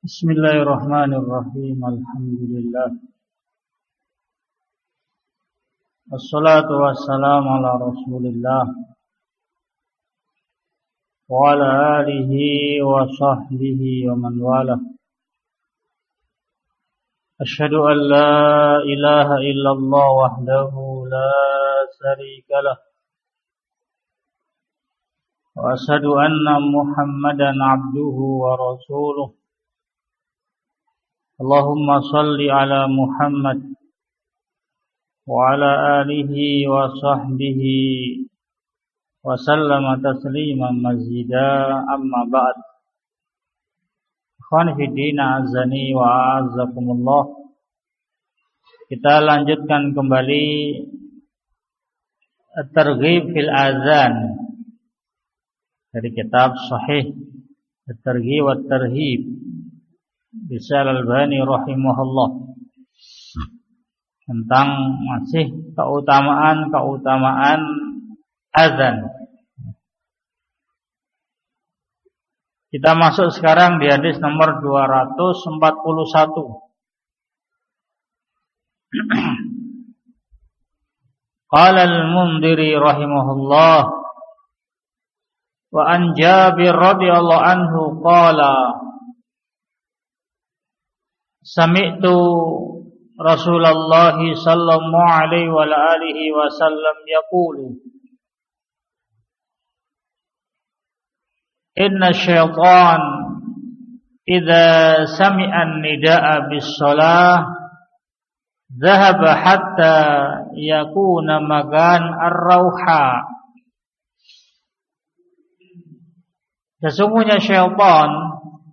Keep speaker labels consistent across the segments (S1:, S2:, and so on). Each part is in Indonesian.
S1: Bismillahirrahmanirrahim. Alhamdulillah. Wassalatu wassalamu ala Rasulillah wa ala alihi wa sahbihi wa man wala. Asyhadu an la ilaha illallah wahdahu la syarika lah. Wa asyhadu anna Muhammadan abduhu wa rasuluh. Allahumma salli ala Muhammad wa ala alihi wa sahbihi wa sallama tasliman mazida, amma ba'd. Ikhwan fiddina azani wa a'azzakumullah. Kita lanjutkan kembali At-Targhib fil Azan dari kitab Sahih At-Targhib wa At-Tarhib Syekh Albani rahimahullah, tentang masih keutamaan azan. Kita masuk sekarang di hadis nomor 241. Qala al-Mundhiri rahimahullah, wa an Jabir radhiyallahu anhu qala sami'tu Rasulullah sallallahu alaihi wa alihi wasallam yaqulu inna syaitan idza sami'a an-nidaa bis-shalah dhahaba hatta yakuna magan ar-rauha. Sesungguhnya syaitan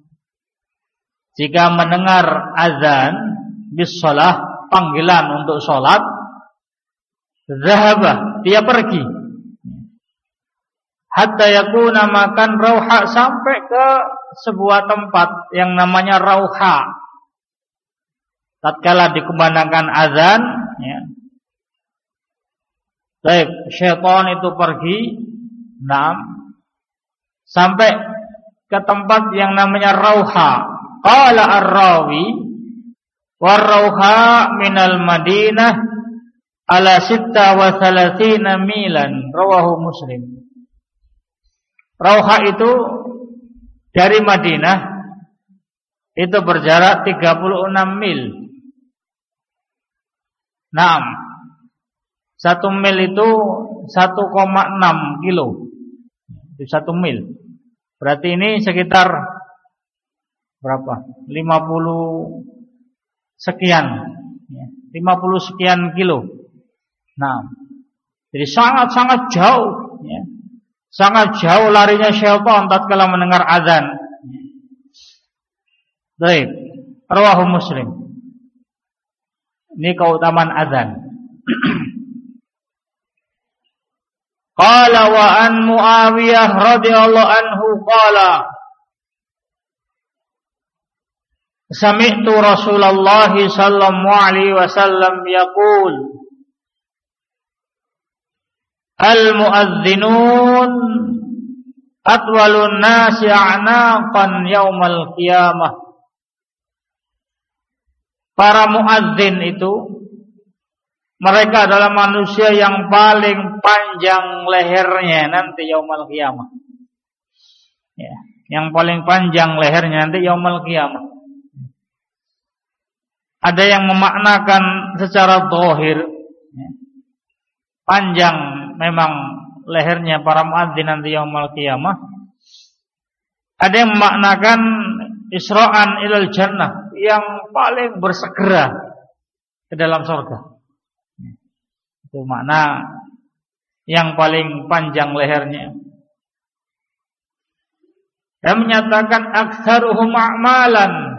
S1: jika mendengar azan bis-shalah, panggilan untuk sholat, zahaba, dia pergi, hatta yakuna makan rauha, sampai ke sebuah tempat yang namanya rauha. Tatkala dikumandangkan azan, ya, baik, syaitan itu pergi, sampai ke tempat yang namanya rauha. Qala ar-rawi war-rauha minal Madinah ala 36 milan, rawahu Muslim. Rauha itu dari Madinah itu berjarak 36 mil. 1 mil itu 1,6 kilo. Itu 1 mil. Berarti ini sekitar berapa? 50 sekian, 50 sekian kilo. Jadi sangat jauh, ya. Sangat jauh larinya syaitan tatkala mendengar azan. Baik, rawahu Muslim. Ini keutamaan azan. Qala wa an Muawiyah radhiyallahu anhu qala sami'tu Rasulullah sallallahu alaihi wasallam yaqul al-muadzdinun atwalun nasi a'naqan yaumal qiyamah. Para muadzin itu mereka adalah manusia yang paling panjang lehernya nanti yaumal qiyamah. Ya, yang paling panjang lehernya nanti yaumal qiyamah. Ada yang memaknakan secara zahir, panjang memang lehernya para muadzin nanti yaumul qiyamah. Ada yang memaknakan isra'an ilal jannah, yang paling bersegera ke dalam surga. Itu makna yang paling panjang lehernya. Dan menyatakan aktsaruhum a'malan,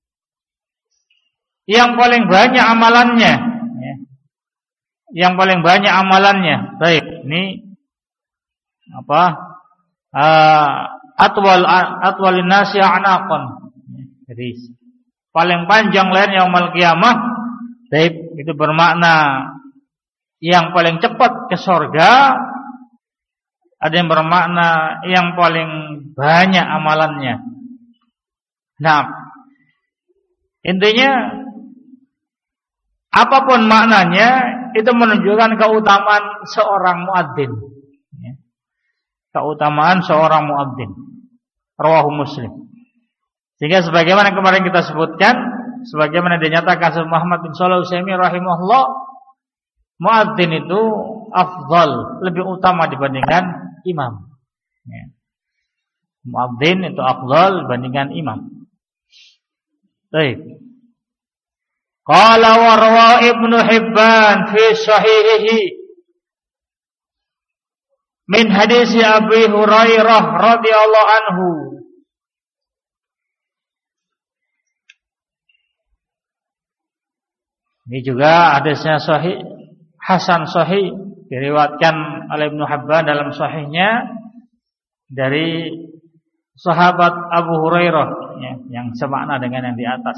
S1: yang paling banyak amalannya, ya. Yang paling banyak amalannya. Baik, ini apa? Atwalin nasi a'naqan. Jadi paling panjang lehernya yaumul qiyamah. Baik, itu bermakna yang paling cepat ke surga. Ada yang bermakna yang paling banyak amalannya. Nah, Intinya apapun maknanya itu menunjukkan keutamaan seorang muadzin. Keutamaan seorang muadzin. Rawahu Muslim. Sehingga sebagaimana kemarin kita sebutkan, sebagaimana dinyatakan oleh Muhammad bin Shalih Al-Utsaimin rahimahullah, muadzin itu afdal, lebih utama dibandingkan imam. Muadzin itu afdal dibandingkan imam. Baik. Qala wa rawa Ibnu Hibban fi sahihihi min hadis Abi Hurairah radhiyallahu anhu. Ini juga hadisnya sahih, hasan sahih, diriwayatkan oleh Ibnu Hibban dalam sahihnya dari sahabat Abu Hurairah yang semakna dengan yang di atas.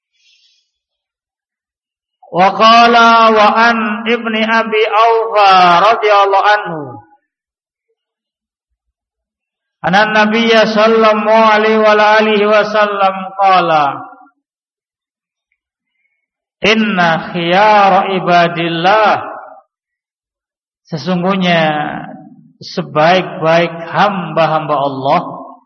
S1: Wa qala wa an Ibni Abi Aufa radhiyallahu anhu anna Nabiyya sallallahu alaihi wa alihi wasallam qala inna khiyara ibadillah, sesungguhnya sebaik-baik hamba-hamba Allah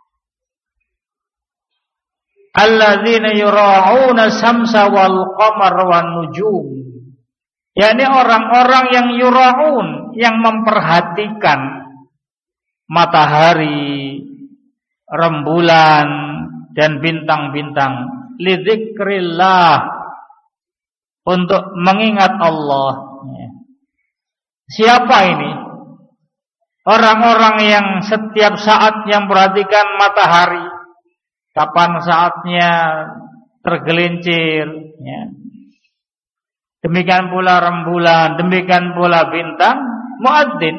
S1: alladzina yura'una samsa wal qamar wan nujum, yakni orang-orang yang yura'un, yang memperhatikan matahari, rembulan dan bintang-bintang, lidzikrillah, untuk mengingat Allah. Siapa ini? Orang-orang yang setiap saat yang perhatikan matahari, kapan saatnya tergelincir, demikian pula rembulan, demikian pula bintang, muadzin.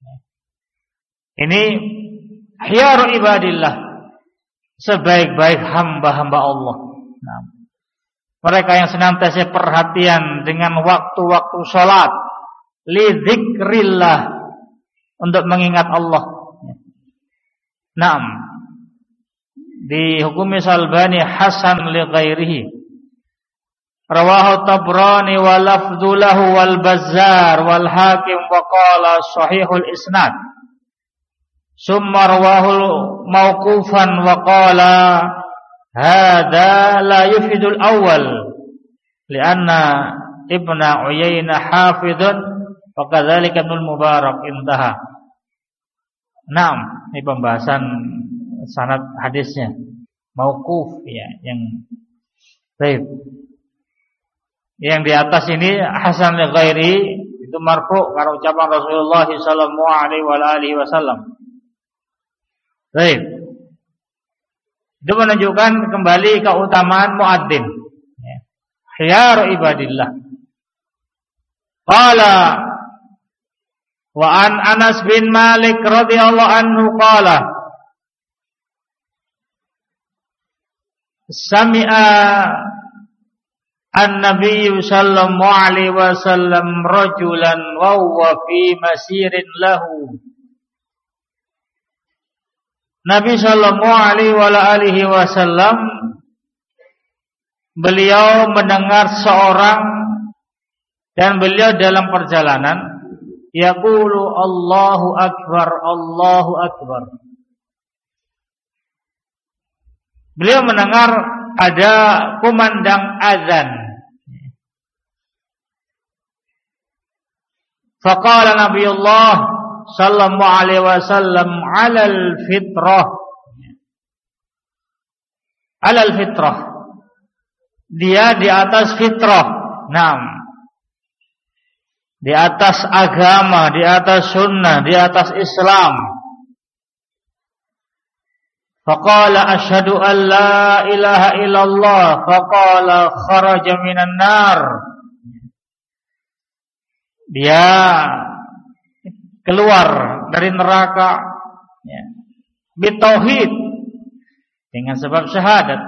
S1: Ini khiyaru ibadillah, sebaik-baik hamba-hamba Allah. Mereka yang senantiasa perhatian dengan waktu-waktu salat, li dzikrillah, untuk mengingat Allah. Naam. Dihukumi Al-Albani hasan li ghairihi. Rawahu Tabrani wa lafdhu lahu wal Bazzar wal Hakim wa qala sahihul isnad. Summa rawahu mauqufan wa qala hadza la yufidul awal lianna Ibnu Uyainah hafidun wa kadzalika Ibnu Mubarak intaha. Naam, ini pembahasan sanad hadisnya mauquf yang baik. Yang di atas ini hasan li ghairi, itu marfu karena ucapan Rasulullah sallallahu alaihi wasallam. Baik. Itu menunjukkan kembali keutamaan muadzin. Khiyaru ibadillah. Qala wa an Anas bin Malik radhiyallahu anhu qala sami'a an-nabiy sallallahu alaihi wasallam rajulan wa huwa fi masirin lahu. Nabi sallallahu alaihi wasallam, beliau mendengar seorang dan beliau dalam perjalanan yaqulu Allahu akbar, Allahu akbar. Beliau mendengar ada kumandang azan. Faqala Nabiullah sallallahu alaihi wasallam alal fitrah. Alal fitrah. Dia di atas fitrah. Naam. Di atas agama, di atas sunnah, di atas Islam. Faqala asyhadu an la ilaha illallah. Faqala kharaja minan nar. Dia keluar dari neraka bitauhid, dengan sebab syahadat.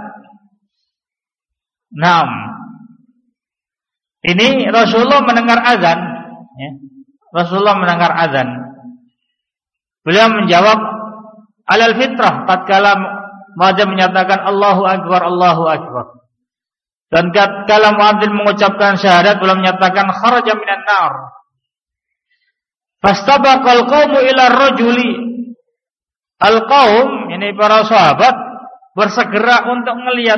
S1: Naam. Ini Rasulullah mendengar azan, Rasulullah mendengar azan. Beliau menjawab alal fitrah tatkala wajib menyatakan Allahu akbar, Allahu akbar. Dan kalau muadzin mengucapkan syahadat belum menyatakan kharaja minan nar. Fastabaqal qaumu ila rajuli. Al-qaum, ini para sahabat bersegera untuk melihat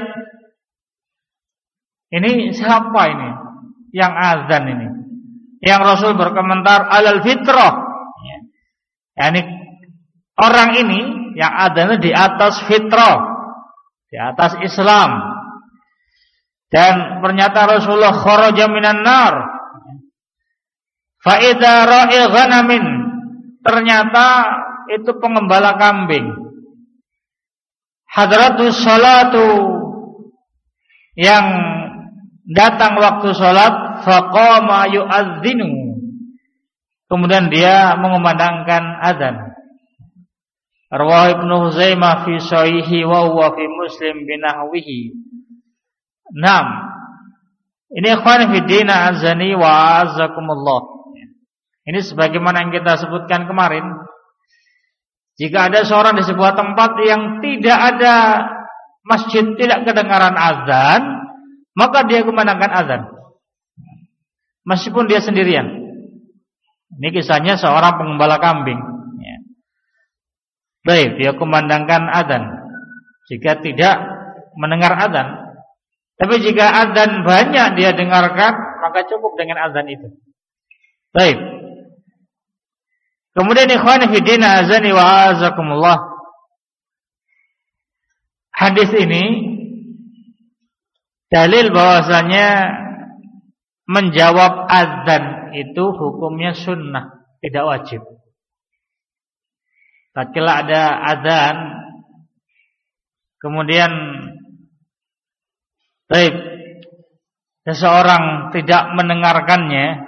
S1: ini siapa ini yang azan ini. Yang Rasul berkomentar alal fitrah. Yani orang ini yang azan di atas fitrah, di atas Islam. Dan pernyataan Rasulullah kharaja minan nar. Fa idza ra'i ghanamin, ternyata itu pengembala kambing. Hadratus salatu, yang datang waktu salat, faqama yu'adzinu, kemudian dia mengumandangkan azan. Rawahu Ibnu Huzaimah fi sahihi wa huwa fi Muslim binahwihi. Naam. Ini ikhwan fi din azani wa azzakumullah. Ini sebagaimana yang kita sebutkan kemarin. Jika ada seorang di sebuah tempat yang tidak ada masjid, tidak kedengaran azan, maka dia kumandangkan azan. Meskipun dia sendirian. Ini kisahnya seorang pengembala kambing. Baik, dia kumandangkan azan jika tidak mendengar azan. Tapi jika azan banyak dia dengarkan, maka cukup dengan azan itu. Baik. Kemudian ikhwan fi din azani wa azakumullah. Hadis ini dalil bahwasanya menjawab azan itu hukumnya sunnah, tidak wajib. Tatkala ada azan, kemudian baik, seseorang tidak mendengarkannya,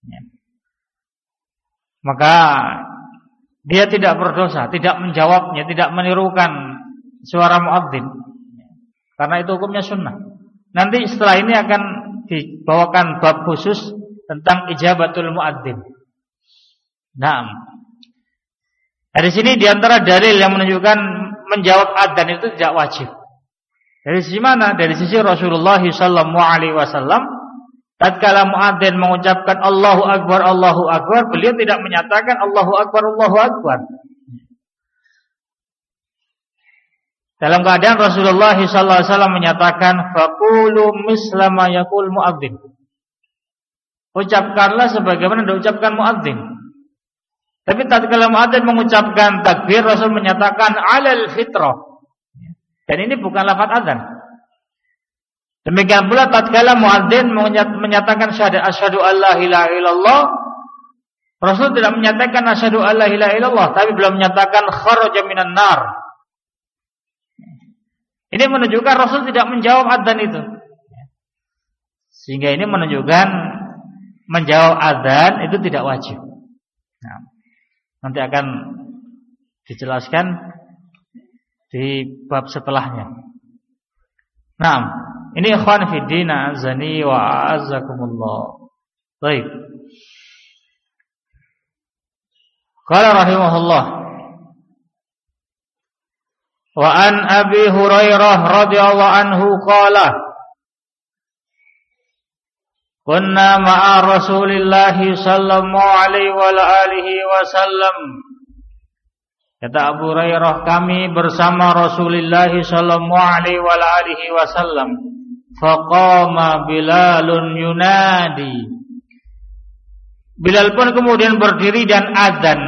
S1: maka dia tidak berdosa, tidak menjawabnya, tidak menirukan suara muadzin, karena itu hukumnya sunnah. Nanti setelah ini akan dibawakan bab khusus tentang ijabatul muadzin. Naam. Dari sini diantara dalil yang menunjukkan menjawab adzan itu tidak wajib. Dari sisi mana? Dari sisi Rasulullah SAW. Tatkala muadzin mengucapkan Allahu Akbar, Allahu Akbar, beliau tidak menyatakan Allahu Akbar, Allahu Akbar. Dalam keadaan Rasulullah SAW menyatakan faqulu misla ma yaqul muadzin. Ucapkanlah sebagaimana diucapkan muadzin. Tapi tatkala muadzin mengucapkan takbir, Rasul menyatakan alal fitrah. Dan ini bukan lafaz azan. Demikian pula tatkala muadzin menyatakan syahadat asyhadu alla ilaha illallah, Rasul tidak menyatakan asyhadu alla ilaha illallah, tapi belum menyatakan kharaja minan nar. Ini menunjukkan Rasul tidak menjawab azan itu. Sehingga ini menunjukkan menjawab azan itu tidak wajib. Nah, nanti akan dijelaskan di bab setelahnya. Naam, ini ikhwan fi din azani wa azakumullah. Baik. Qala rahimahullah wa an Abi Hurairah radhiyallahu anhu qala kunna ma'a Rasulillah sallallahu alaihi wa alihi wasallam. Kata Abu Hurairah, kami bersama Rasulullah sallallahu alaihi wa alihi wasallam. Faqama Bilalun yunadi. Bilal pun kemudian berdiri dan azan.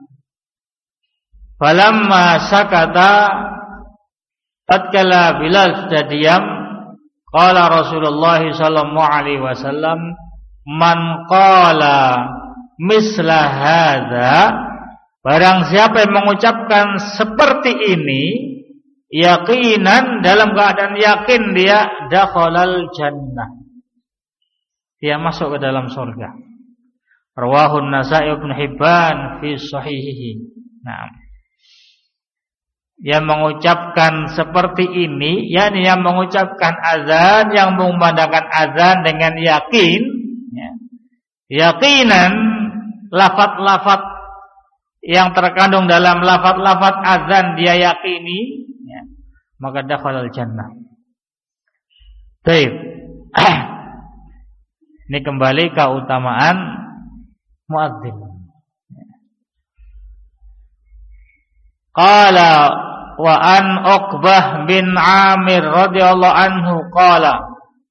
S1: Falamma sakata, tatkala Bilal sudah diam, qala Rasulullah sallallahu alaihi wasallam, man qala misla hadza, barang siapa yang mengucapkan seperti ini, yaqinan, dalam keadaan yakin, dia dakhalal jannah, dia masuk ke dalam surga. Rawahu An-Nasa'i Ibnu Hibban fi sahihihi. Nah, yang mengucapkan seperti ini, yakni yang mengucapkan azan, yang mengumandangkan azan dengan yakin, ya, yakinan, lafaz-lafaz yang terkandung dalam lafaz-lafaz azan dia yakini, ya, maka dakhalal jannah. Baik. Ini kembali keutamaan muadzin. Qala wa an Uqbah bin Amir radhiyallahu anhu qala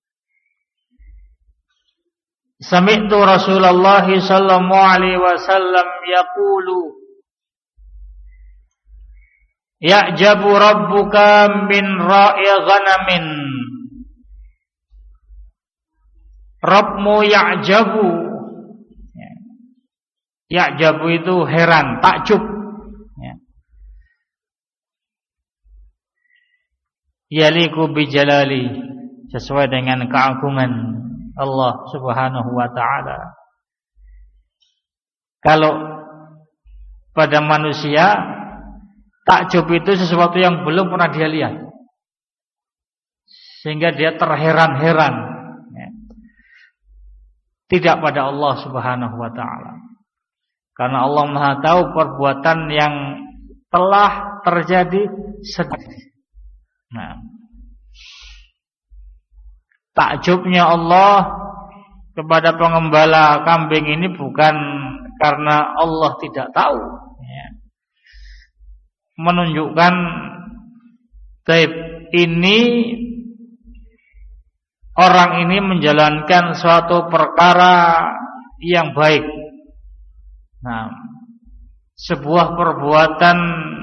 S1: sami'tu Rasulullah sallallahu alaihi wasallam yaqulu ya'jabu rabbuka min ra'i ghanamin. Rabbmu ya'jabu. Ya'jabu itu heran, takjub. Yaliku bijalali, sesuai dengan keagungan Allah Subhanahu wa ta'ala. Kalau pada manusia, takjub itu sesuatu yang belum pernah dia lihat, sehingga dia terheran-heran. Tidak pada Allah Subhanahu wa ta'ala, karena Allah Maha tahu perbuatan yang telah terjadi sedang. Nah, takjubnya Allah kepada pengembala kambing ini bukan karena Allah tidak tahu, ya. Menunjukkan taib ini orang ini menjalankan suatu perkara yang baik. Nah, sebuah perbuatan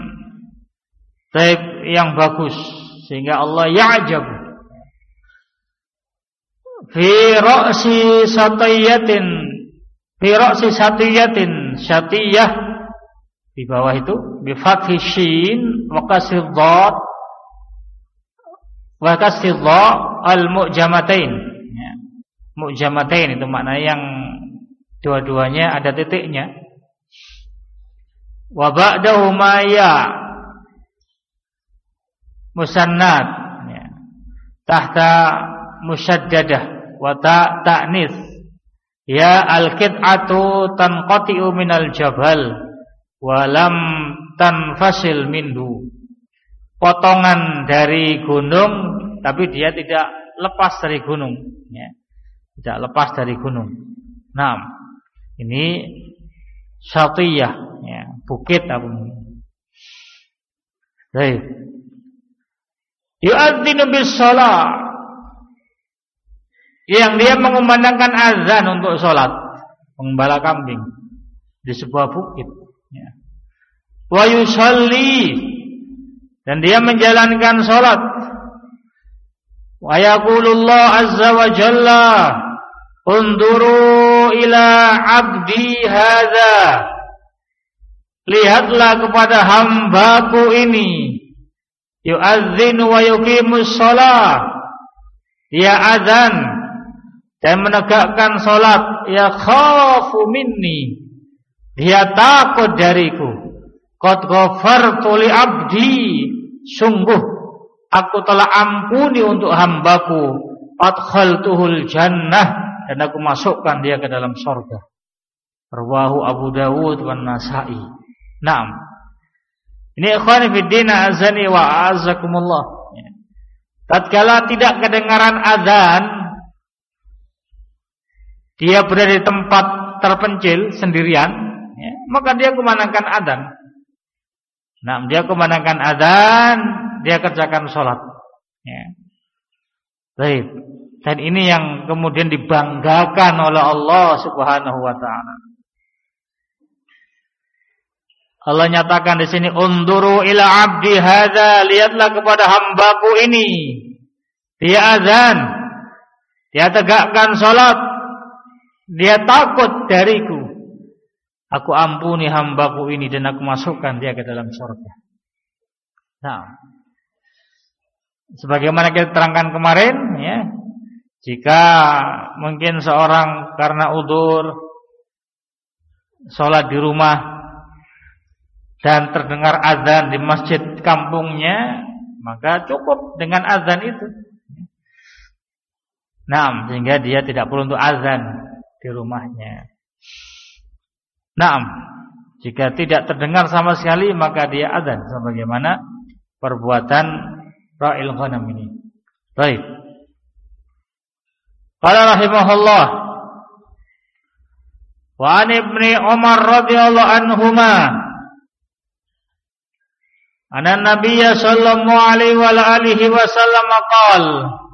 S1: taib yang bagus, sehingga Allah ya'jab. Fi ra'si satiyatin, fi ra'si satiyatin, syatiyah di bawah itu bi fathi shin wa kasri dhad wa kasri dha al mu'jamatain, ya. Mu'jamatain itu maknanya yang dua-duanya ada titiknya. Wa ba'dahuma ya musannad, ya. Tahta musyaddadah wa ta'nis ya al-qit'atu tanqati'u minal jabal wa lam tanfasil minhu. Potongan dari gunung tapi dia tidak lepas dari gunung, ya. Tidak lepas dari gunung. Nah, ini syatiyah, ya, bukit apa ini. Baik. Yu'adzinu bis shalah, yang dia mengumandangkan azan untuk sholat, pengembala kambing di sebuah bukit, ya. Wa yusalli, dan dia menjalankan sholat. Wa yaqulullah azza wa jalla unduru ila abdi hadza, lihatlah kepada hambaku ini, yu'adzinu wa yuqimus shalah, dia azan dan menegakkan salat, ya khafu minni, dia takut dariku, qad ghafartu li abdi, sungguh aku telah ampuni untuk hambaku, adkhaltuhul jannah, dan aku masukkan dia ke dalam surga. Rawahu Abu Dawud wan Nasa'i. Naam. Ini ikhwani fiddin azani wa a'azzakumullah. Tatkala tidak kedengaran azan, dia berada di tempat terpencil sendirian, ya, maka dia kumandangkan azan. Nah, dia kumandangkan azan, dia kerjakan sholat, ya. Baik. Dan ini yang kemudian dibanggakan oleh Allah Subhanahu wa ta'ala. Allah nyatakan di sini, unduru ila abdi hadza, lihatlah kepada hambaku ini, dia azan, dia tegakkan sholat, dia takut dariku, aku ampuni hambaku ini dan aku masukkan dia ke dalam surga. Nah, sebagaimana kita terangkan kemarin, ya, jika mungkin seorang karena udzur sholat di rumah dan terdengar azan di masjid kampungnya, maka cukup dengan azan itu. Nah, sehingga dia tidak perlu untuk azan di rumahnya. Nah, jika tidak terdengar sama sekali, maka dia azan, sebagaimana perbuatan ra'il ghanam ini. Baik. Qala rahimahullah wa an Ibni Umar radhiyallahu anhuma anna Nabiyya sallallahu alaihi wa alihi wasallam qala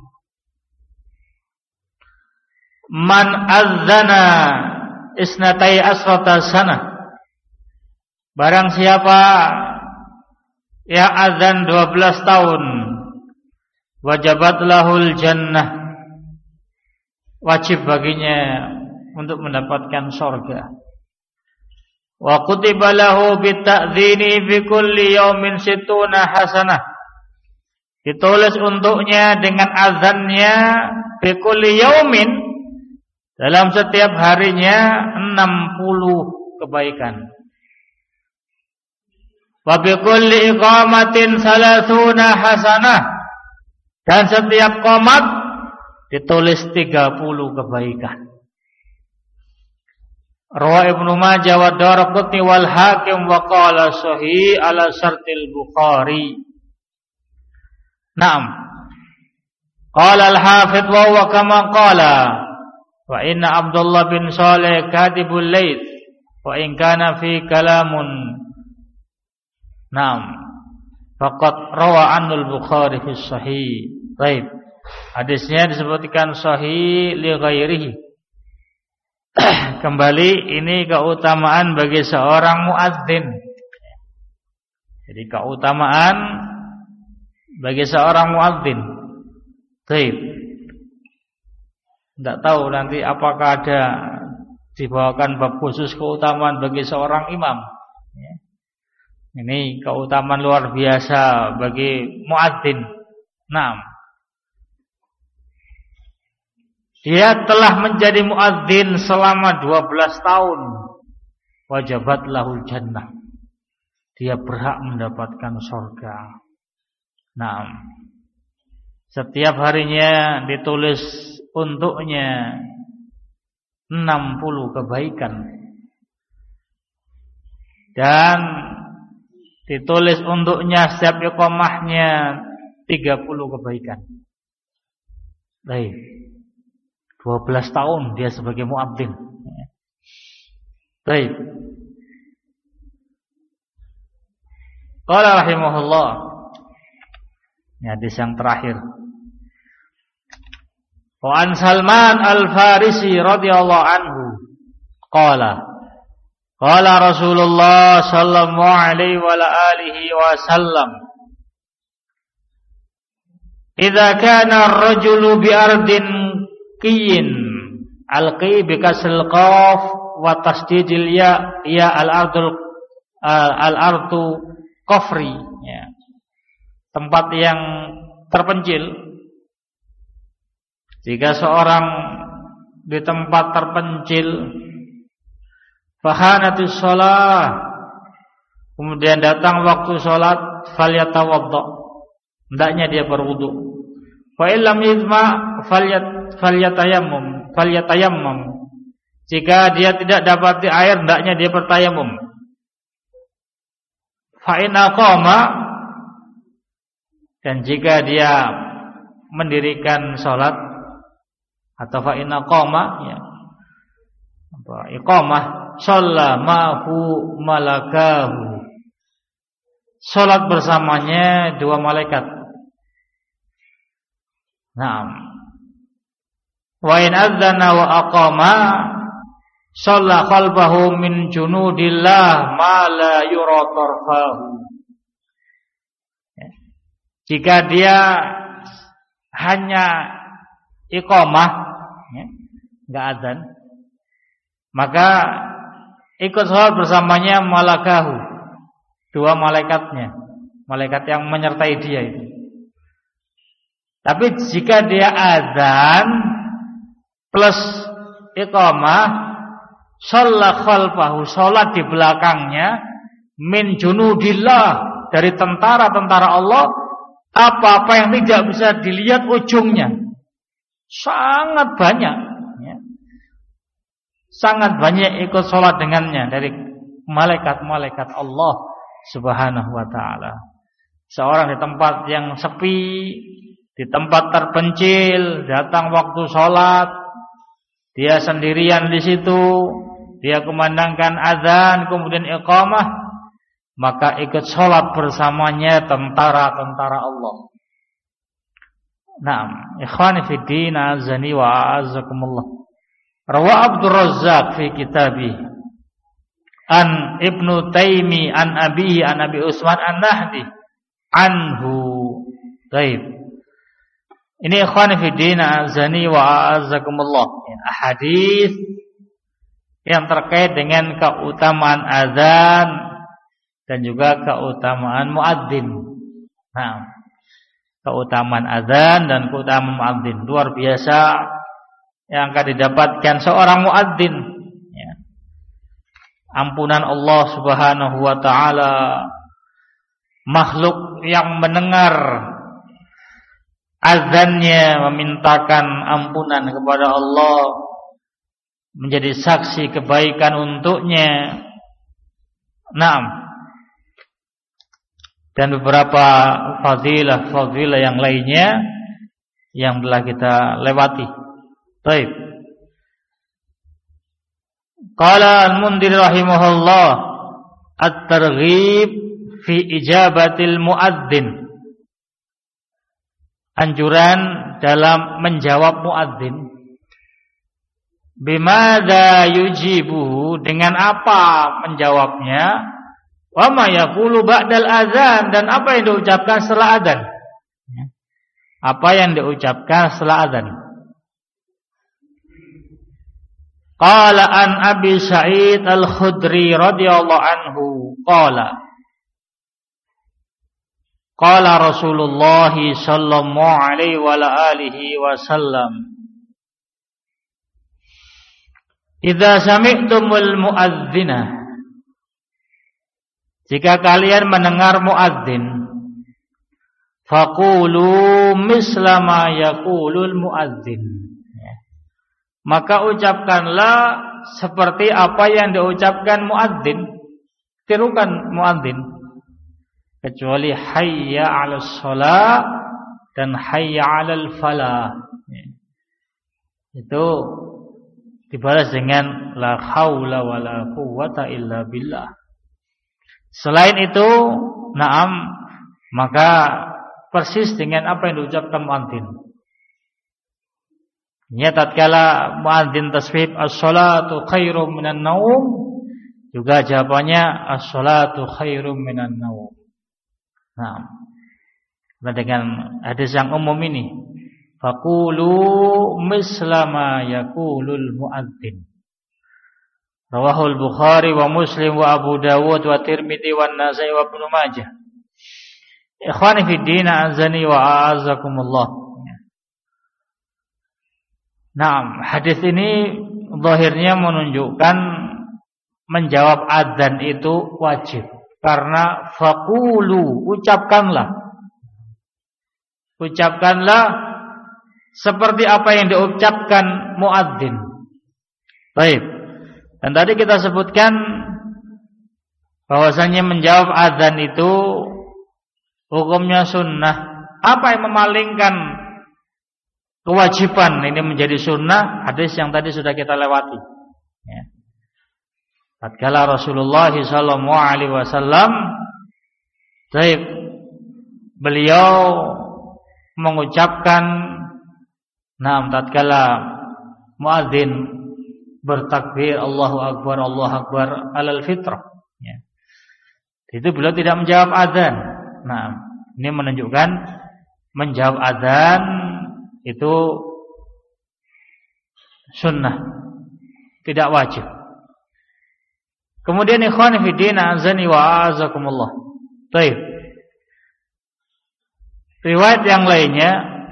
S1: man adzana isnatai asrata sanah, barang siapa yang azan 12 tahun, wajabat lahul jannah, wajib baginya untuk mendapatkan surga. Wa kutiba lahu bita'dzini fi kulli yaumin situna hasanah, ditulis untuknya dengan azannya fi kulli yaumin, dalam setiap harinya 60 kebaikan. Wa bi kulli iqamatin salasuna hasanah, dan setiap qomat ditulis 30 kebaikan. Rawa Ibnu Majah wa Daraqutni wal Hakim wa qala sahih ala syartil Bukhari. Naam. Qala al-Hafidz wa huwa kama qala wa inna Abdullah bin Saleh katibul Laits wa in kana fi kalamun. Naam. Faqad rawa anul Bukhari fi sahih. Baik. Hadisnya disebutkan sahih li ghairihi. Kembali ini keutamaan bagi seorang muadzin. Jadi keutamaan bagi seorang muadzin. Baik. Tidak tahu nanti apakah ada dibawakan bab khusus keutamaan bagi seorang imam. Ini keutamaan luar biasa bagi muadzin. Naam. Dia telah menjadi muadzin selama 12 tahun. Wajabat lahul jannah. Dia berhak mendapatkan surga. Nah, setiap harinya ditulis untuknya 60 kebaikan. Dan ditulis untuknya setiap iqamahnya 30 kebaikan. Baik. 12 tahun dia sebagai muadzin. Baik. Qala rahimahullah. Ini hadis yang terakhir. Wa an Salman al-Farisi radhiyallahu anhu qala qala Rasulullah sallallahu alaihi wa alihi wasallam idza kana ar-rajulu bi ardin qiyin alqi bi kasril qaf wa tasdidil ya al-ardu kafri, ya. Tempat yang terpencil. Jika seorang di tempat terpencil fahanatus shalah, kemudian datang waktu salat, falyatawadda, hendaknya dia berwudu. Fa illam yajma falyatayammum. Jika dia tidak dapati air, hendaknya dia bertayamum. Fa in aqama, dan jika dia mendirikan salat atau fa in aqama, ya. Iqamah, shalla ma'hu malakahu. Salat bersamanya 2 malaikat. Naam. Wa in adzana wa aqama shalla qalbahu min junudillah ma la yura tarfahu. Jika dia hanya iqamah, ya, enggak adzan, maka ikut salat bersamanya malakahu, 2 malaikatnya, malaikat yang menyertai dia itu. Tapi jika dia azan plus iqamah, shalla khalfahu, salat di belakangnya, min junudillah, dari tentara-tentara Allah, apa-apa yang tidak bisa dilihat ujungnya, sangat banyak, ya. Sangat banyak ikut salat dengannya dari malaikat-malaikat Allah Subhanahu wa ta'ala. Seorang di tempat yang sepi, di tempat terpencil, datang waktu sholat, dia sendirian di situ, dia kumandangkan azan, kemudian iqamah, maka ikut sholat bersamanya tentara-tentara Allah. Naam, ikhwani fi din, azani wa azakumullah. Rawa Abdul Razzaq fi kitabih an Ibnu Taimi an Abihi an Abi Utsman an-Nahdi anhu. Baik. Ini ikhwani fi din, azani wa azakumullah. Hadis yang terkait dengan keutamaan azan dan juga keutamaan muadzin. Nah, keutamaan azan dan keutamaan muadzin luar biasa yang akan didapatkan seorang muadzin. Ya. Ampunan Allah Subhanahu wa taala, makhluk yang mendengar azannya memintakan ampunan kepada Allah, menjadi saksi kebaikan untuknya. Naam. Dan beberapa fadilah yang lainnya yang telah kita lewati. Baik. Qala Al-Mundhir rahimahullah, at-targhib fi ijabatil muadzin. Anjuran dalam menjawab muadzin. Bimadza yujibuhu, dengan apa menjawabnya? Wa ma yaqulu ba'dal azan, dan apa yang diucapkan setelah azan. Apa yang diucapkan setelah azan. Qala an Abi Sa'id Al-Khudri radhiyallahu anhu qala Rasulullah sallallahu alaihi wa alihi wasallam, idza sami'tumul muadzina, jika kalian mendengar muadzin, faqulu misla ma yaqulul muadzin, maka ucapkanlah seperti apa yang diucapkan muadzin. Tirukan muadzin, kecuali hayya 'alas shalah dan hayya 'alal falah. Itu dibalas dengan la haula wala quwwata illa billah. Selain itu, naam, maka persis dengan apa yang diucapkan muadzin. Ya, tatkala muadzin tasbih as-salatu khairum minan naum, juga jawabannya as-salatu khairum minan naum. Naam. Dengan hadis yang umum ini, faqulu misla ma yaqulul muadzin. Rawahul Bukhari wa Muslim wa Abu Dawud wa Tirmidzi wa Nasa'i wa Ibnu Majah. Ikhwani fi din, azani wa a'azakumullah. Naam, hadis ini zahirnya menunjukkan menjawab adzan itu wajib, karena faqulu, ucapkanlah seperti apa yang diucapkan muadzin. Baik. Dan tadi kita sebutkan bahwasanya menjawab azan itu hukumnya sunnah. Apa yang memalingkan kewajiban ini menjadi sunnah? Hadis yang tadi sudah kita lewati. Ya. Tatkala Rasulullah SAW, beliau mengucapkan, tatkala muadzin bertakbir Allahu Akbar alal fitrah, ya. Itu beliau tidak menjawab azan. Nah, ini menunjukkan menjawab azan itu sunnah, tidak wajib. Kemudian ikhwan fillah azani wa azakumullah. Baik. Riwayat yang lainnya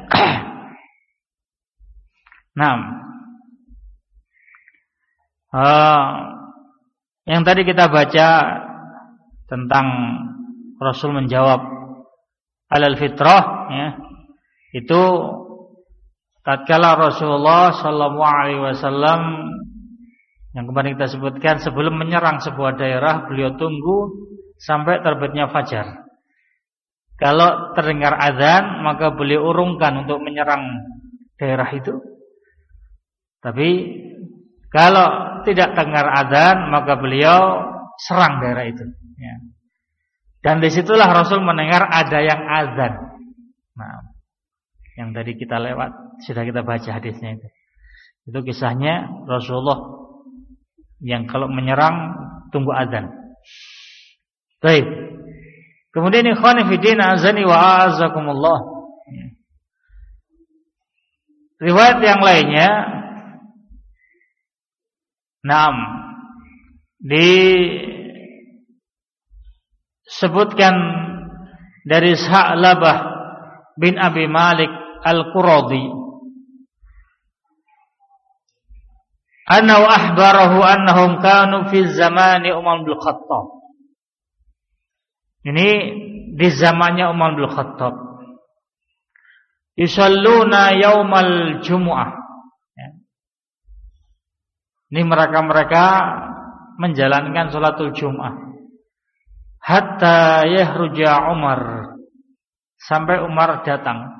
S1: yang tadi kita baca tentang Rasul menjawab alal fitrah, ya, itu tatkala Rasulullah sallallahu alaihi wasallam yang kemarin kita sebutkan, sebelum menyerang sebuah daerah, beliau tunggu sampai terbitnya fajar. Kalau terdengar azan, maka beliau urungkan untuk menyerang daerah itu. Tapi kalau tidak dengar azan, maka beliau serang daerah itu. Ya. Dan disitulah Rasul mendengar ada yang azan. Nah, yang tadi kita lewat, sudah kita baca hadisnya itu. Itu kisahnya Rasulullah yang kalau menyerang tunggu azan. Baik. Kemudian ikhwan fillah azani wa azakumullah. Riwayat yang lainnya, disebutkan dari Sa'labah bin Abi Malik Al-Quradi, annahu ahbarahu annahum kanu fi zamani Umar bin Khattab. Ini di zamannya Umar bin Khattab. Yusalluna yaumal jumu'ah. Ini mereka menjalankan salatul Jum'ah. Hatta yahruja Umar, sampai Umar datang.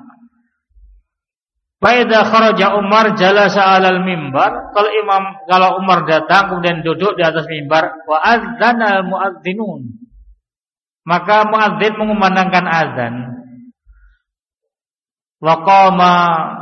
S1: Fa idza kharaja Umar jalasa 'alal mimbar. Kalau Umar datang kemudian duduk di atas mimbar, wa adzana al muadzdinun. Maka muadzin mengumandangkan azan. Wa qama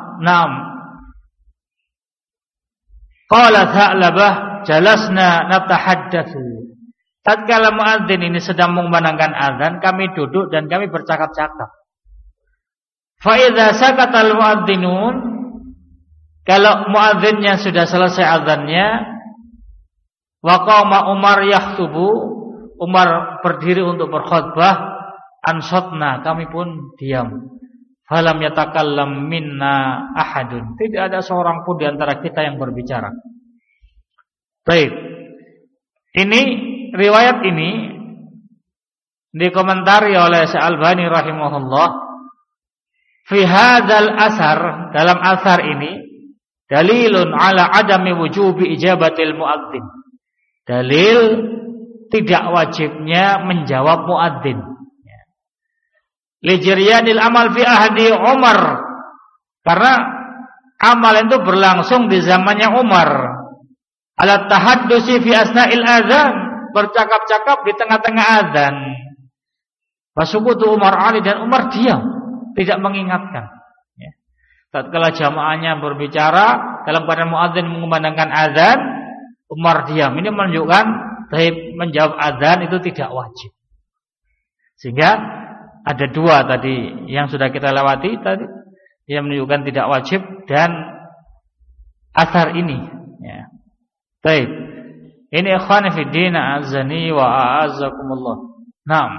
S1: qala Tha'labah jalasna natahaddatsu. Tatkala muadzin ini sedang mengumandangkan azan, kami duduk dan kami bercakap-cakap. Fa idza sakatal muadzinun, kalau muadzinnya sudah selesai azannya, wa qama Umar yakhutubu, Umar berdiri untuk berkhutbah, ansatna, kami pun diam. Falam yatakallam minna ahadun, tidak ada seorang pun di antara kita yang berbicara. Baik. Ini riwayat ini dikomentari oleh Syekh-Albani rahimahullah. Fi hadzal asar, dalam asar ini dalilun ala adami wujubi ijabatil muadzin. Dalil tidak wajibnya menjawab muadzin. Lijriyanil amal fi ahdi Umar, karena amal itu berlangsung di zamannya Umar. Ala tahaddusi fi asna'il adzan, bercakap-cakap di tengah-tengah azan. Fasukutu Umar Ali, dan Umar diam, tidak mengingatkan. Tatkala jamaahnya berbicara dalam keadaan muadzin mengumandangkan azan, Umar diam. Ini menunjukkan menjawab azan itu tidak wajib. Sehingga ada dua tadi yang sudah kita lewati tadi, yang menunjukkan tidak wajib, dan asar ini. Ya. Baik. Ini ikhwan fi din azani wa a'azzakumullah. Naam.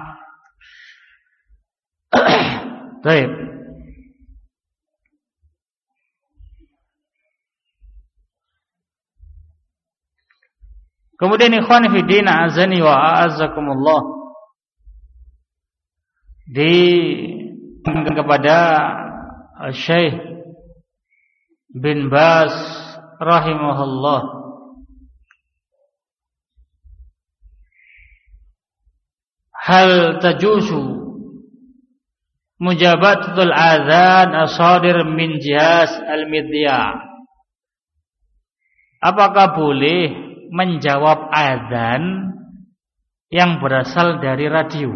S1: Baik. Kemudian ikhwan fi din azani wa a'azzakumullah, kepada Syekh bin Baz rahimahullah, hal tajuzu mujabatul azan asadir min jihaz al-midya. Apakah boleh menjawab azan yang berasal dari radio?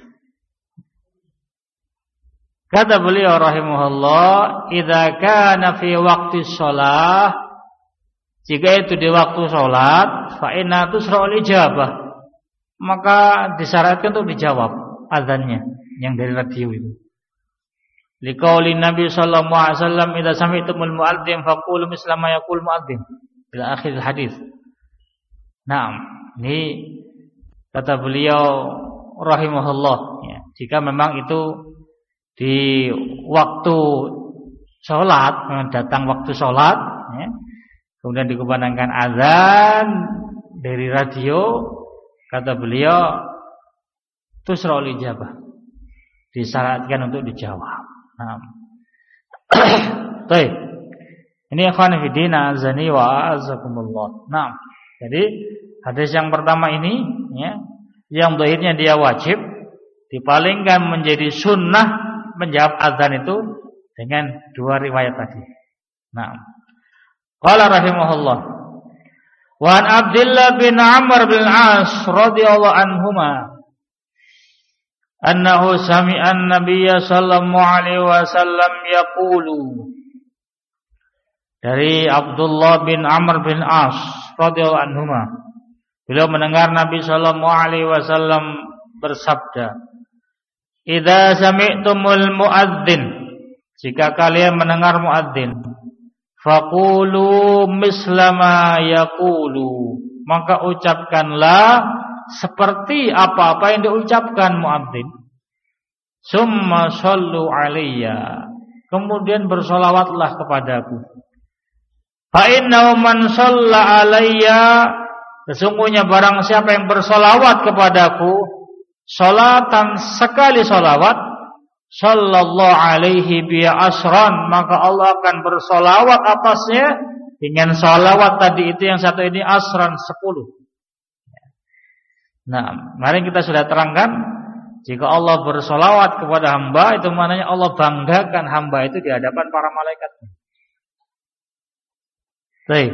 S1: Kata beliau rahimahullah, idza kana fi waqti shalah, jika itu di waktu salat, fa inna tusra'ul ijabah, maka disyaratkan untuk dijawab azannya yang dari radio itu. Liqauli Nabi sallallahu alaihi wasallam, idza sami'tumul muadzin faqulu misla ma yaqul muadzin, ila akhir hadis. Naam, ini kata beliau rahimahullah, ya, jika memang itu di waktu sholat, datang waktu sholat, ya, kemudian dikumandangkan azan dari radio, kata beliau tusra'ul ijabah, disyaratkan untuk dijawab. Nah, baik. Ini ikhwan fi din azani wa azakumullah. Nah, jadi hadis yang pertama ini, ya, yang dhahirnya dia wajib, dipalingkan menjadi sunnah menjawab azan itu dengan dua riwayat tadi. Nah, qala rahimahullah wa an Abdullah bin Amr bin As radhiyallahu anhuma annahu sami'a an-nabiy sallallahu alaihi wasallam yaqulu. Dari Abdullah bin Amr bin As radhiyallahu anhuma, beliau mendengar Nabi sallallahu alaihi wasallam bersabda, "Idza sami'tumul muadzin," jika kalian mendengar muadzin, "faqulu mislama yaqulu," maka ucapkanlah seperti apa-apa yang diucapkan muadzin. "Summa shallu alayya," kemudian bersolawatlah kepadaku. "Fa innahu man shalla alayya," sesungguhnya barang siapa yang bersolawat kepadaku, salatan sekali solawat, sallallahu alaihi bi asran, maka Allah akan bersolawat atasnya dengan solawat tadi itu yang satu ini asran 10. Nah, mari kita sudah terangkan, jika Allah bersolawat kepada hamba, itu maknanya Allah banggakan hamba itu di hadapan para malaikat. Baik.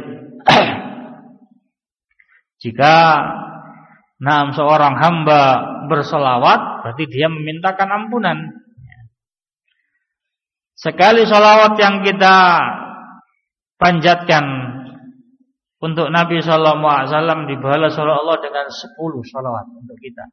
S1: Jika seorang hamba bersolawat, berarti dia memintakan ampunan. Sekali solawat yang kita panjatkan untuk Nabi sallallahu alaihi wasallam dibalas oleh Allah dengan 10 solawat untuk kita.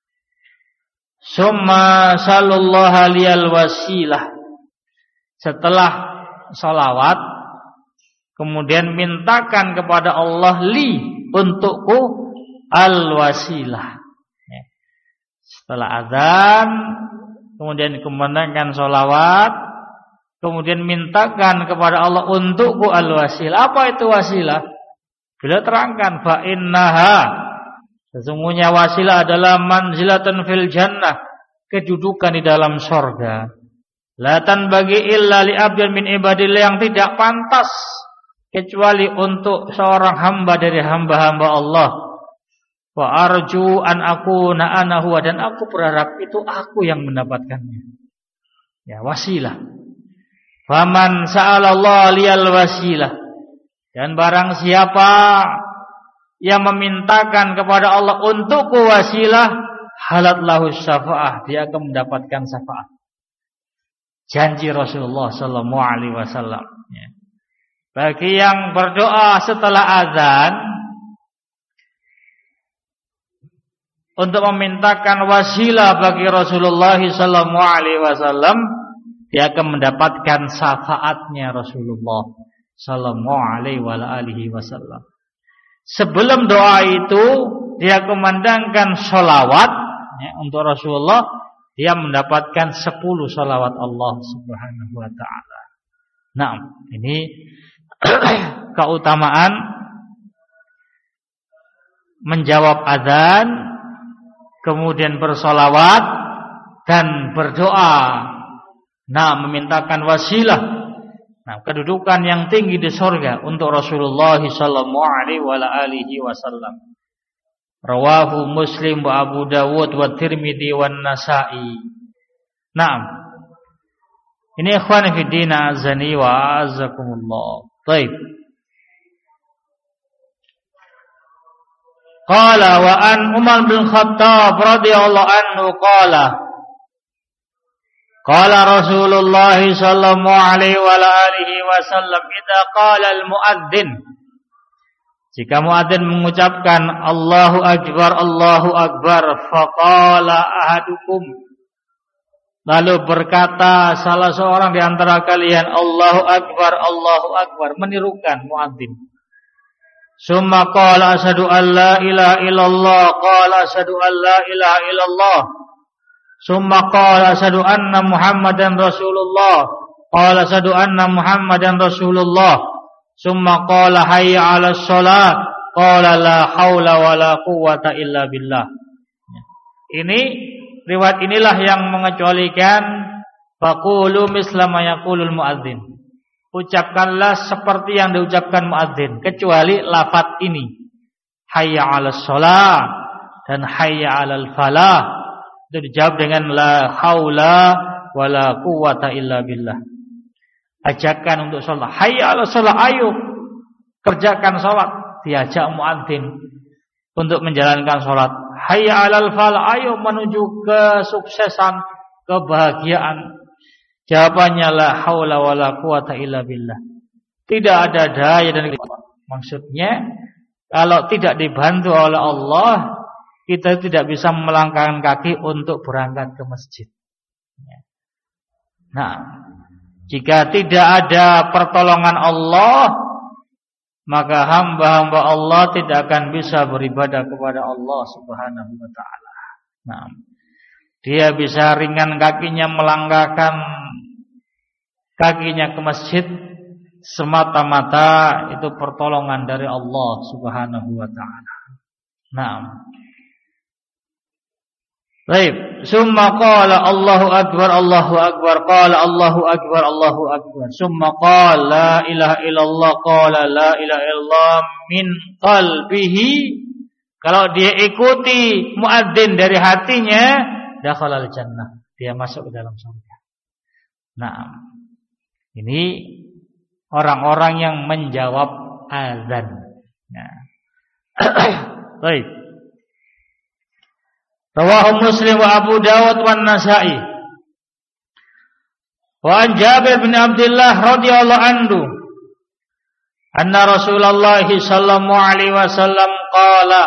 S1: Summa sallallahu aliyal wasilah. Setelah solawat, kemudian mintakan kepada Allah li, untukku, al-wasilah. Setelah azan, kemudian dikumandangkan solawat, kemudian mintakan kepada Allah untukku al-wasilah. Apa itu wasilah? Beliau terangkan, fa innaha, sesungguhnya wasilah adalah manzilatun fil jannah, kedudukan di dalam surga. La tanbaghi illa li abdin min ibadillah, yang tidak pantas kecuali untuk seorang hamba dari hamba-hamba Allah. Wa arju an akuna ana huwa, dan aku berharap itu aku yang mendapatkannya. Ya, wasilah. Faman sa'alallah liyal wasilah, dan barang siapa yang memintakan kepada Allah untukku wasilah, halat lahu syafa'ah, dia akan mendapatkan syafaat. Janji Rasulullah sallallahu alaihi wasallam. Ya. Bagi yang berdoa setelah azan untuk memintakan wasilah bagi Rasulullah sallallahu alaihi wasallam, dia akan mendapatkan syafaatnya Rasulullah sallallahu alaihi wasallam. Sebelum doa itu dia kumandangkan sholawat untuk Rasulullah, dia mendapatkan 10 sholawat Allah Subhanahu wa ta'ala. Nah, ini keutamaan menjawab azan, kemudian bersolawat dan berdoa. Nah, memintakan wasilah. Nah, kedudukan yang tinggi di surga untuk Rasulullah sallallahu alaihi wasallam. Rawahu Muslim wa Abu Dawud wa Tirmidzi wa Nasa'i. Naam. Ini ikhwan fi din azani wa azakumullah. Baik. Qala wa an Umar bin Khattab radhiyallahu anhu qala Rasulullah sallallahu alaihi wa alihi wasallam, idza qala al-muadzin, jika muadzin mengucapkan Allahu akbar, faqala ahadukum, lalu berkata salah seorang di antara kalian Allahu akbar, menirukan muadzin. Summa qala asyhadu an la ilaha illallah, qala asyhadu an la ilaha illallah. Summa qala asyhadu anna Muhammadan Rasulullah, qala asyhadu anna Muhammadan Rasulullah. Summa qala hayya 'alas shalah, qala la haula wala quwwata illa billah. Ini riwayat inilah yang mengecualikan faqulu misla ma yaqulul muadzin. Ucapkanlah seperti yang diucapkan muadzin, kecuali lafaz ini, hayya 'alas shalah dan hayya 'alal falah. Itu dijawab dengan la haula wala quwwata illa billah. Ajakan untuk sholat. Hayya 'alas sholat, ayo kerjakan sholat. Diajak muadzin untuk menjalankan sholat. Hayya 'alal falah, ayo menuju kesuksesan, kebahagiaan. Jawabannya la haula wala quwwata illa billah. Tidak ada daya dan maksudnya kalau tidak dibantu oleh Allah, kita tidak bisa melangkahkan kaki untuk berangkat ke masjid. Nah, jika tidak ada pertolongan Allah, maka hamba-hamba Allah tidak akan bisa beribadah kepada Allah Subhanahu wa taala. Nah, dia bisa ringan kakinya melangkahkan kakinya ke masjid semata-mata itu pertolongan dari Allah Subhanahu wa taala. Nah. Baik, summa qala Allahu akbar, Allahu akbar, qala Allahu akbar, Allahu akbar. Summa qala la ilaha illallah, qala la ilaha illallah min qalbihi. Kalau dia ikuti muadzin dari hatinya, dakhalal jannah, dia masuk ke dalam surga. Nah, ini orang-orang yang menjawab azan. Nah. Baik. Rawahu Muslim wa Abu Dawud wa Nasa'i. Wa an Jabir bin Abdullah radhiyallahu anhu anna Rasulullah sallallahu alaihi wasallam qala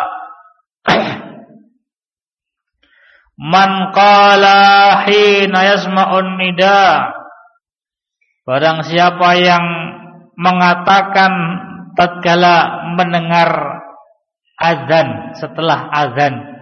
S1: man qala hina yasma'un nida, barang siapa yang mengatakan tatkala mendengar azan, setelah azan,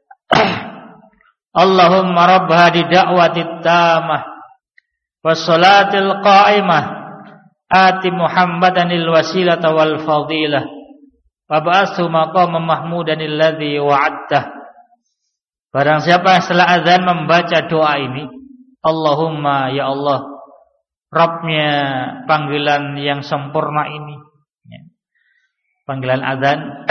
S1: Allahumma rabb hadi da'watit tamah wassalatil qa'imah ati Muhammadanil wasilata wal fadilah wa ba'athu maqaman mahmudanil ladzi wa'adtah. Barang siapa yang setelah azan membaca doa ini, Allahumma, ya Allah, Rabbnya panggilan yang sempurna ini, panggilan azan,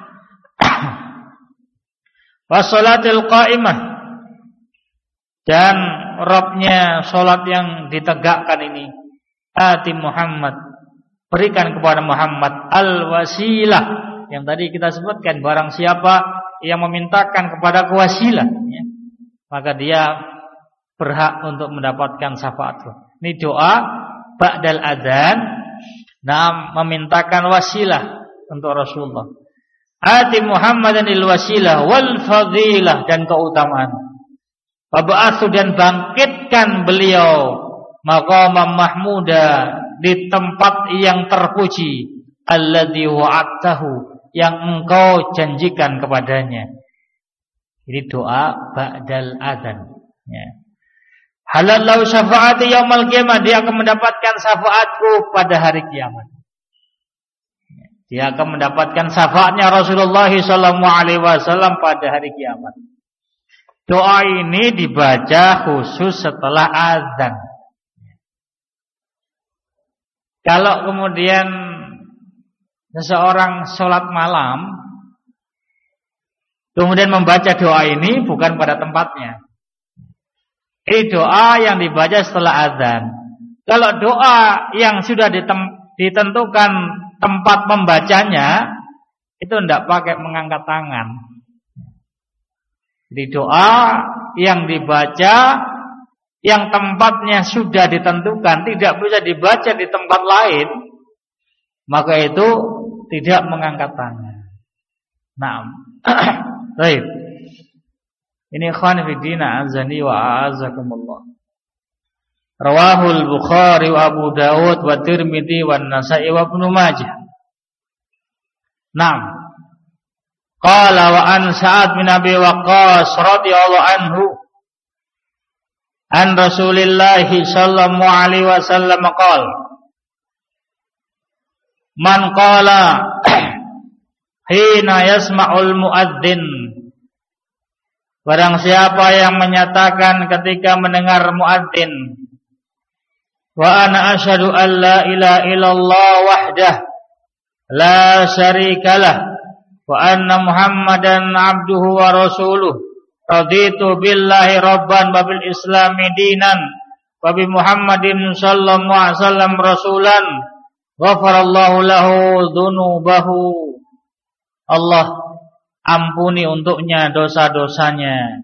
S1: wassalatil qa'imah, dan Rabbnya salat yang ditegakkan ini, ati Muhammad, berikan kepada Muhammad al-wasilah, yang tadi kita sebutkan, barang siapa yang memintakan kepada wasilah, ya, maka dia berhak untuk mendapatkan syafaat. Ini doa ba'dal adzan, nah, memintakan wasilah untuk Rasulullah. Ati Muhammadanil wasilah wal fadilah, dan keutamaan. Wab'atsu, dan bangkitkan beliau maqaman mahmuda, di tempat yang terpuji, alladzi wa'adtahu, yang engkau janjikan kepadanya. Ini doa ba'dal adzan, ya. Halallahu syafaati yaumal qiyamah, dia akan mendapatkan syafaatku pada hari kiamat. Dia akan mendapatkan syafaatnya Rasulullah sallallahu alaihi wasallam pada hari kiamat. Doa ini dibaca khusus setelah azan. Kalau kemudian seseorang sholat malam kemudian membaca doa ini, bukan pada tempatnya. Ini doa yang dibaca setelah azan. Kalau doa yang sudah ditentukan tempat membacanya, itu tidak pakai mengangkat tangan. Jadi doa yang dibaca yang tempatnya sudah ditentukan, tidak bisa dibaca di tempat lain, maka itu tidak mengangkat tangan. Nah, baik. Ini ikhwan fi din, azani wa a'azakumullah. Rawahul Bukhari wa Abu Dawud wa Tirmidzi wa Nasa'i wa Ibnu Majah. Naam. Qala wa an Sa'ad bin Abi Waqqas radhiyallahu anhu an Rasulillah sallallahu alaihi wasallam qala man qala hina yasma'ul muadzin, barang siapa yang menyatakan ketika mendengar muadzin, wa ana asyhadu an la ilaha illallah wahdah la syarikalah wa anna Muhammadan abduhu wa rasuluh, raditu billahi rabban wa bil islami dinan wa bi Muhammadin sallallahu alaihi wasallam rasulan ghafarallahu lahu dzunubahu. Allah ampuni untuknya dosa-dosanya.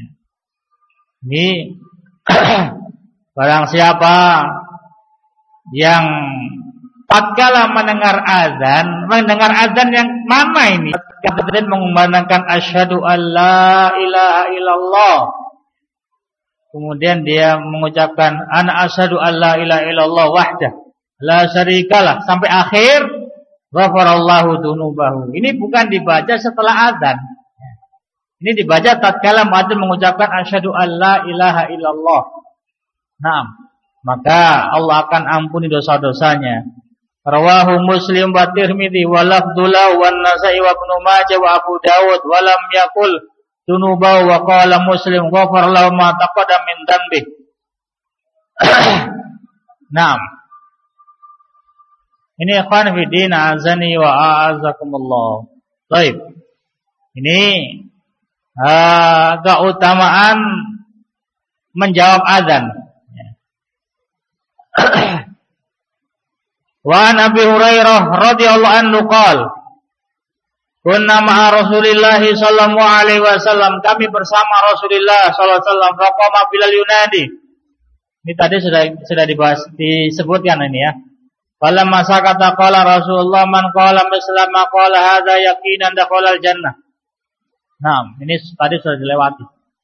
S1: Ini barang siapa yang tatkala mendengar azan yang mana ini? Kemudian mengumandangkan asyhadu alla ilaha illallah. Kemudian dia mengucapkan ana asyhadu alla ilaha illallah wahdah la syarikalah sampai akhir ghafarallahu dzunubahu. Ini bukan dibaca setelah azan. Ini dibaca tatkala muadzin mengucapkan asyhadu alla ilaha illallah. Naam, maka Allah akan ampuni dosa-dosanya. Rawahu Muslim wa Tirmidzi wa lafdzulahu wan Nasa'i wa Ibnu Majah wa Abu Dawud wa lam yaqul dunubahu wa qala Muslim ghafarallahu ma taqaddama min dhanbi. Naam. Ini ikhwan fi din azani wa a'azakumullah. Baik. Ini keutamaan menjawab azan. Wa Nabi Hurairah radhiyallahu anhu qala kunna ma'a Rasulillah sallallahu alaihi wasallam, kami bersama Rasulullah sallallahu alaihi wasallam, faqama Bilal yunadi. Ini tadi sudah dibahas, disebutkan ini ya. Falamma sakata qala Rasulullah man qala mislama qala hadza yaqinan dakhalal jannah. Nah, ini tadi sudah dilewati.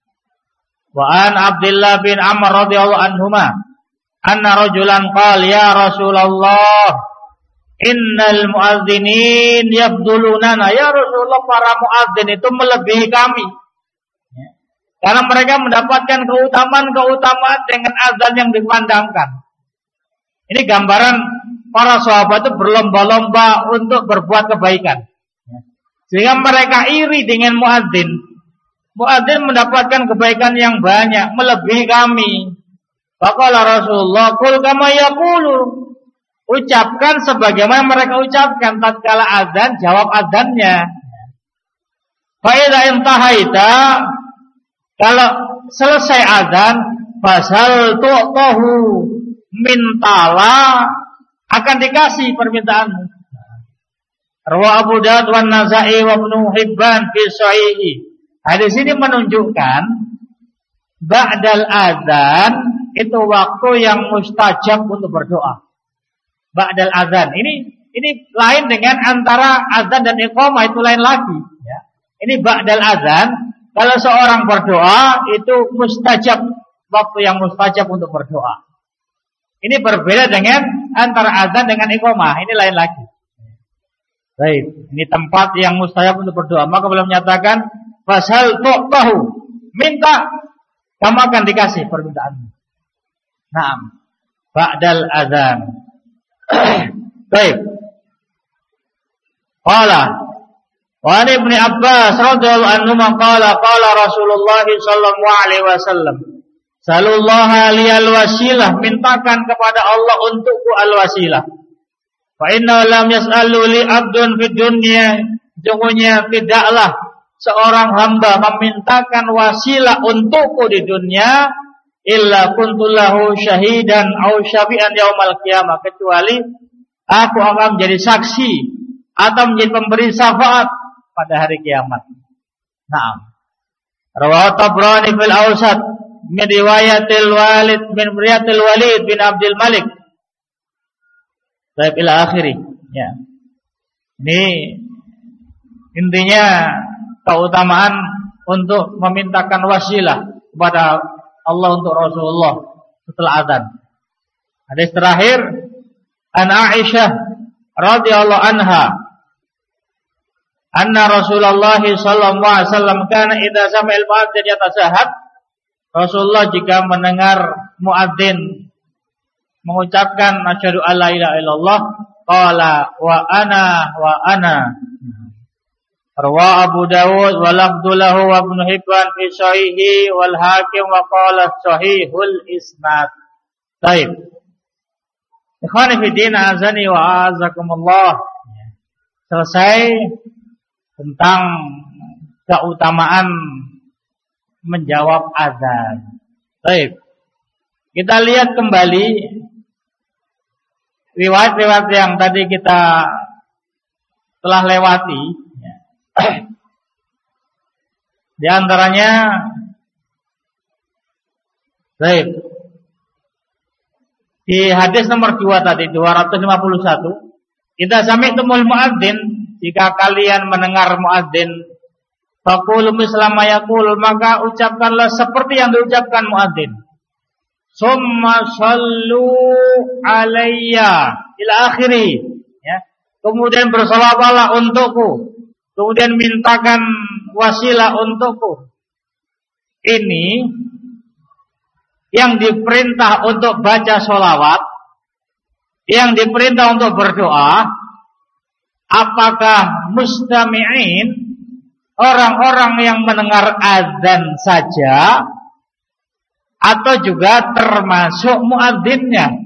S1: Wa an Abdullah bin Amr radhiyallahu anhuma anna rajulan qala ya Rasulullah innal muadzinin yabdulunana. Ya Rasulullah, para muadzin itu melebihi kami. Karena mereka mendapatkan keutamaan dengan azan yang dikumandangkan. Ini gambaran para sahabat itu berlomba-lomba untuk berbuat kebaikan. Sehingga mereka iri dengan muadzin. Muadzin mendapatkan kebaikan yang banyak, melebihi kami. Faqala Rasulullah, qul kama yaqulu. Ucapkan sebagaimana mereka ucapkan tatkala azan, jawab azannya. Fa idza intahaita, kalau selesai azan, fasal tu'tahu, mintalah, akan dikasih permintaanmu. Rawa Abu Dawud wan Nasa'i wa Ibnu Hibban fi sahihi. Hadis ini menunjukkan ba'dal azan itu waktu yang mustajab untuk berdoa. Ba'dal azan. Ini lain dengan antara azan dan iqamah, itu lain lagi ya. Ini ba'dal azan, kalau seorang berdoa itu mustajab, waktu yang mustajab untuk berdoa. Ini berbeda dengan antara azan dengan iqamah, ini lain lagi. Baik, ini tempat yang mustajab untuk berdoa. Maka beliau menyatakan fasal tu'tahu, minta, kamu akan dikasih permintaanmu. Naam, ba'dal azan. Baik. Qala wa Ibnu Abbas radhiyallahu anhu qala qala Rasulullah sallallahu alaihi wasallam, sallallahu liyal wasilah, mintakan kepada Allah untukku al-wasilah. Fa inna lam yas'alu li 'abdun fid dunya, sesungguhnya tidaklah seorang hamba memintakan wasilah untukku di dunia illa kuntulahu syahidan au syafi'an yaumal qiyamah, kecuali aku akan menjadi saksi atau menjadi pemberi syafaat pada hari kiamat. Naam. Rawahu Tabrani fil Awsat min riwayatil Walid bin Abdul Malik. Baik, ila akhiri. Ya. Ini intinya keutamaan untuk memintakan wasilah kepada Allah untuk Rasulullah setelah azan. Hadis terakhir, an Aisyah radhiyallahu anha anna Rasulullah sallallahu alaihi wasallam kana idza sami'al muadzin yatasahhad. Rasulullah jika mendengar muadzin mengucapkan asyhadu alla ilaha illallah, qala wa ana. Rawa Abu Dawud wa lafdzulahu wa Ibnu Hibban fi sahihi wal Hakim wa qala sahihul isnad. Baik. Ikhwani fi din azani wa azakumullah. Selesai tentang keutamaan menjawab azan. Baik. Kita lihat kembali riwayat-riwayat yang tadi kita telah lewati. Di antaranya, baik, di hadis nomor 2 tadi 251, idza sami'tumul muadzin, jika kalian mendengar muadzin, faqulu misla ma yaqul, maka ucapkanlah seperti yang diucapkan muadzin. Summa sallu alayya ila akhiri, ya. Kemudian bersalawatlah untukku, kemudian mintakan wasilah untukku. Ini yang diperintah untuk baca sholawat, yang diperintah untuk berdoa. Apakah mustami'in, orang-orang yang mendengar azan saja, atau juga termasuk muadzinnya?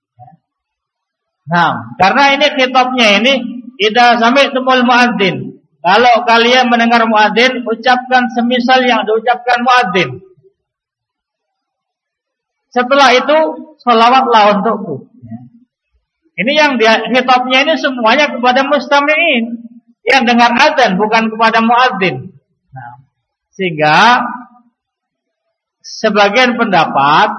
S1: Nah, karena ini khitabnya ini, idza sami'tumul muadzin, kalau kalian mendengar muadzin, ucapkan semisal yang diucapkan muadzin. Setelah itu, sholawatlah untukku. Ini yang khitabnya ini semuanya kepada mustami'in yang dengar azan, bukan kepada muadzin. Nah, sehingga sebagian pendapat,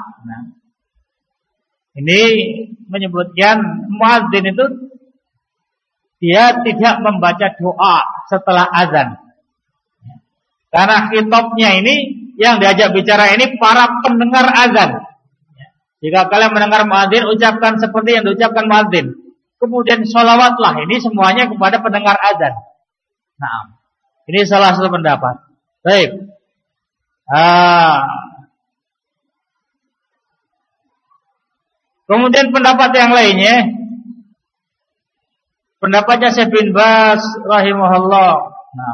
S1: ini menyebutkan muadzin itu dia tidak membaca doa setelah azan. Karena khitabnya ini yang diajak bicara ini para pendengar azan. Jika kalian mendengar muadzin, ucapkan seperti yang diucapkan muadzin. Kemudian sholawatlah, ini semuanya kepada pendengar azan. Nah, ini salah satu pendapat. Baik. Kemudian pendapat yang lainnya, pendapatnya Syekh bin Baz rahimahullah. Nah,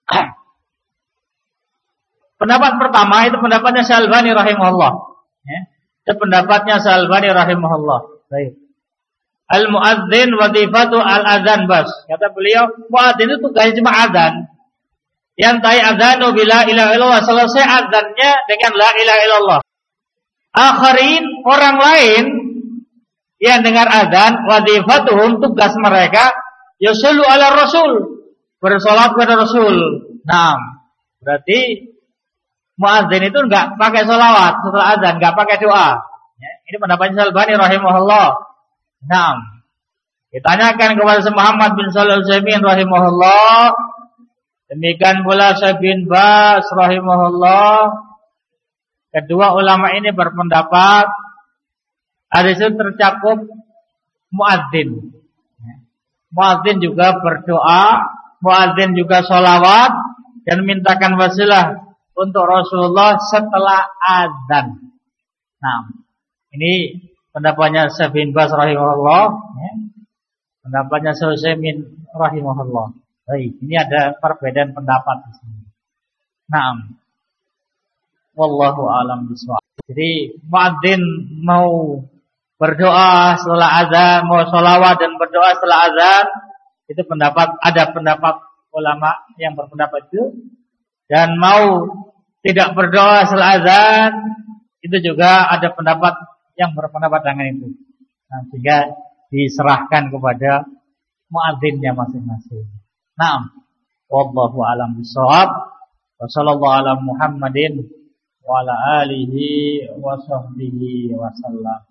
S1: pendapat pertama itu pendapatnya Syekh Albani rahimahullah. Itu pendapatnya Syekh Albani rahimahullah. Baik. Al-muadzin wadifatu al-adzan bas. Kata beliau, muadzin itu tugasnya cuma adzan. Yang ta'i adzanu bila ilaha illallah, selesai adzannya dengan la ilaha illallah. Akharin, orang lain yang dengar adzan, wadifatuhum, tugas mereka yusallu ala rasul, bersolat kepada Rasul. Nah, berarti muadzin itu enggak pakai sholawat setelah azan, enggak pakai doa. Ini pendapatnya Al-Albani rahimahullah. Nah, ditanyakan kepada Syekh Muhammad bin Shalih Al-Utsaimin rahimahullah, demikian pula Syekh bin Baz rahimahullah. Kedua ulama ini berpendapat hadis itu tercakup muadzin. Muadzin juga berdoa, muadzin juga sholawat dan mintakan wasilah untuk Rasulullah setelah azan. Nah, ini pendapatnya Syekh bin Baz rahimahullah, pendapatnya Syekh Utsaimin rahimahullah. Baik, ini ada perbedaan pendapat di sini. Nah, wallahu a'lam bishawab. Jadi muadzin mau berdoa setelah azan, mau sholawat dan berdoa setelah azan, itu ada pendapat ulama yang berpendapat itu. Dan mau tidak berdoa setelah azan, itu juga ada pendapat yang berpendapat dengan itu. Nah, sehingga diserahkan kepada muadzinnya masing-masing. Naam. Wallahu a'lam bishawab. Wa sallallahu ala Muhammadin wa ala alihi wa sahbihi wa sallam.